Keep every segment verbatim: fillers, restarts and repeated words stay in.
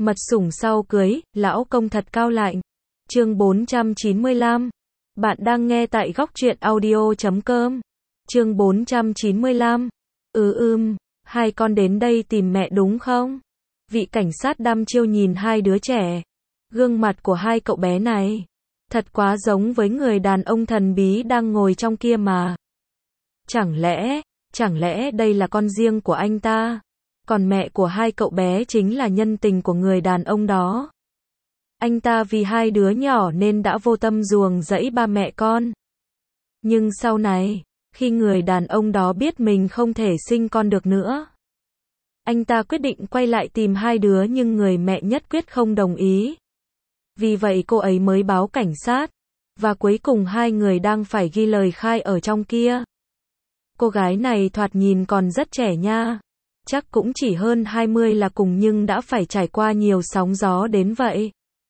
Mật sủng sau cưới, lão công thật cao lạnh. Chương bốn trăm chín mươi lăm. Bạn đang nghe tại góc truyện audio chấm com. Chương bốn trăm chín mươi lăm. Ừ ưm, hai con đến đây tìm mẹ đúng không? Vị cảnh sát đăm chiêu nhìn hai đứa trẻ. Gương mặt của hai cậu bé này thật quá giống với người đàn ông thần bí đang ngồi trong kia mà. Chẳng lẽ, chẳng lẽ đây là con riêng của anh ta? Còn mẹ của hai cậu bé chính là nhân tình của người đàn ông đó. Anh ta vì hai đứa nhỏ nên đã vô tâm ruồng rẫy ba mẹ con. Nhưng sau này, khi người đàn ông đó biết mình không thể sinh con được nữa, anh ta quyết định quay lại tìm hai đứa nhưng người mẹ nhất quyết không đồng ý. Vì vậy cô ấy mới báo cảnh sát. Và cuối cùng hai người đang phải ghi lời khai ở trong kia. Cô gái này thoạt nhìn còn rất trẻ nha. Chắc cũng chỉ hơn hai mươi là cùng nhưng đã phải trải qua nhiều sóng gió đến vậy.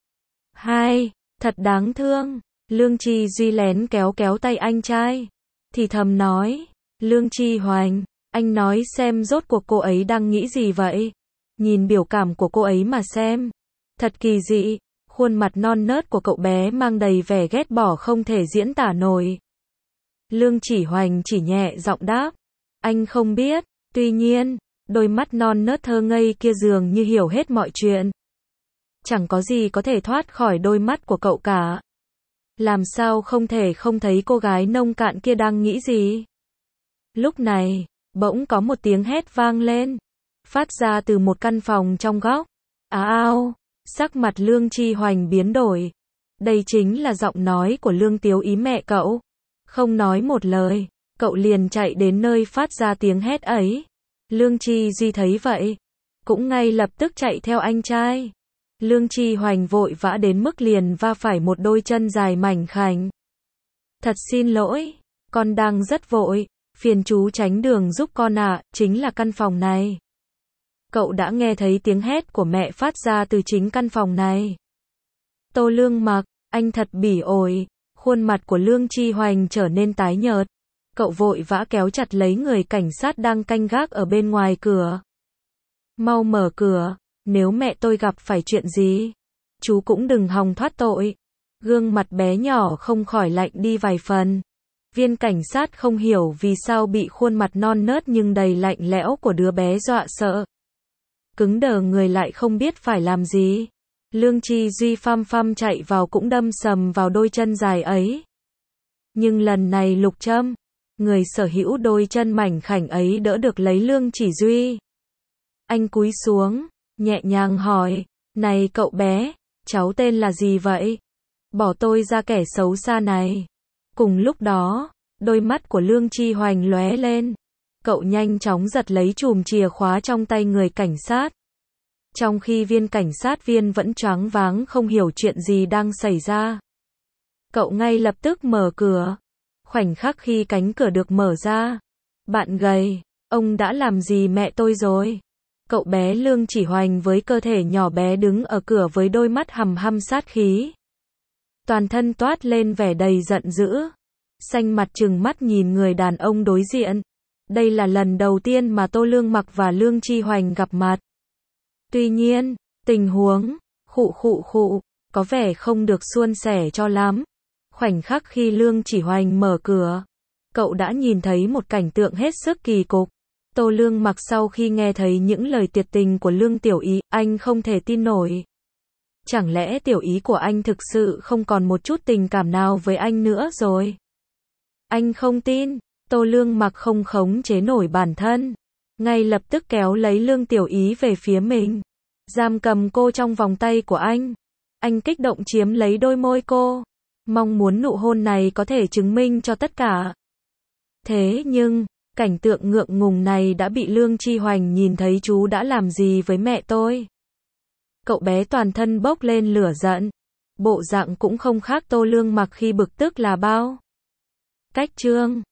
Hai, thật đáng thương. Lương Tri Duy lén kéo kéo tay anh trai. Thì thầm nói, Lương Tri Hoành, anh nói xem rốt cuộc cô ấy đang nghĩ gì vậy? Nhìn biểu cảm của cô ấy mà xem. Thật kỳ dị, khuôn mặt non nớt của cậu bé mang đầy vẻ ghét bỏ không thể diễn tả nổi. Lương Chỉ Hoành chỉ nhẹ giọng đáp, anh không biết, tuy nhiên, đôi mắt non nớt thơ ngây kia dường như hiểu hết mọi chuyện. Chẳng có gì có thể thoát khỏi đôi mắt của cậu cả. Làm sao không thể không thấy cô gái nông cạn kia đang nghĩ gì? Lúc này, bỗng có một tiếng hét vang lên, phát ra từ một căn phòng trong góc. Á ao, sắc mặt Lương Tri Hoành biến đổi. Đây chính là giọng nói của Lương Tiếu Ý mẹ cậu. Không nói một lời, cậu liền chạy đến nơi phát ra tiếng hét ấy. Lương Tri Duy thấy vậy, cũng ngay lập tức chạy theo anh trai. Lương Tri Hoành vội vã đến mức liền va phải một đôi chân dài mảnh khảnh. Thật xin lỗi, con đang rất vội, phiền chú tránh đường giúp con ạ, chính là căn phòng này. Cậu đã nghe thấy tiếng hét của mẹ phát ra từ chính căn phòng này. Tô Lương Mặc, anh thật bỉ ổi, khuôn mặt của Lương Tri Hoành trở nên tái nhợt. Cậu vội vã kéo chặt lấy người cảnh sát đang canh gác ở bên ngoài cửa. Mau mở cửa, nếu mẹ tôi gặp phải chuyện gì, chú cũng đừng hòng thoát tội. Gương mặt bé nhỏ không khỏi lạnh đi vài phần. Viên cảnh sát không hiểu vì sao bị khuôn mặt non nớt nhưng đầy lạnh lẽo của đứa bé dọa sợ. Cứng đờ người lại không biết phải làm gì. Lương Tri Duy phăm phăm chạy vào cũng đâm sầm vào đôi chân dài ấy. Nhưng lần này Lục Trâm, người sở hữu đôi chân mảnh khảnh ấy đỡ được lấy Lương Chỉ Duy. Anh cúi xuống, nhẹ nhàng hỏi, này cậu bé, cháu tên là gì vậy? Bỏ tôi ra kẻ xấu xa này. Cùng lúc đó, đôi mắt của Lương Tri Hoành lóe lên. Cậu nhanh chóng giật lấy chùm chìa khóa trong tay người cảnh sát. Trong khi viên cảnh sát viên vẫn choáng váng không hiểu chuyện gì đang xảy ra. Cậu ngay lập tức mở cửa. Khoảnh khắc khi cánh cửa được mở ra. Bạn gầy, ông đã làm gì mẹ tôi rồi? Cậu bé Lương Chỉ Hoành với cơ thể nhỏ bé đứng ở cửa với đôi mắt hằm hăm sát khí. Toàn thân toát lên vẻ đầy giận dữ. Xanh mặt trừng mắt nhìn người đàn ông đối diện. Đây là lần đầu tiên mà Tô Lương Mặc và Lương Tri Hoành gặp mặt. Tuy nhiên, tình huống, khụ khụ khụ, có vẻ không được suôn sẻ cho lắm. Khoảnh khắc khi Lương Chỉ Hoành mở cửa, cậu đã nhìn thấy một cảnh tượng hết sức kỳ cục. Tô Lương Mặc sau khi nghe thấy những lời tuyệt tình của Lương Tiểu Ý, anh không thể tin nổi. Chẳng lẽ Tiểu Ý của anh thực sự không còn một chút tình cảm nào với anh nữa rồi? Anh không tin. Tô Lương Mặc không khống chế nổi bản thân, ngay lập tức kéo lấy Lương Tiểu Ý về phía mình, giam cầm cô trong vòng tay của anh. Anh kích động chiếm lấy đôi môi cô, mong muốn nụ hôn này có thể chứng minh cho tất cả. Thế nhưng, cảnh tượng ngượng ngùng này đã bị Lương Tri Hoành nhìn thấy. Chú đã làm gì với mẹ tôi? Cậu bé toàn thân bốc lên lửa giận, bộ dạng cũng không khác Tô Lương Mặc khi bực tức là bao. Cách chương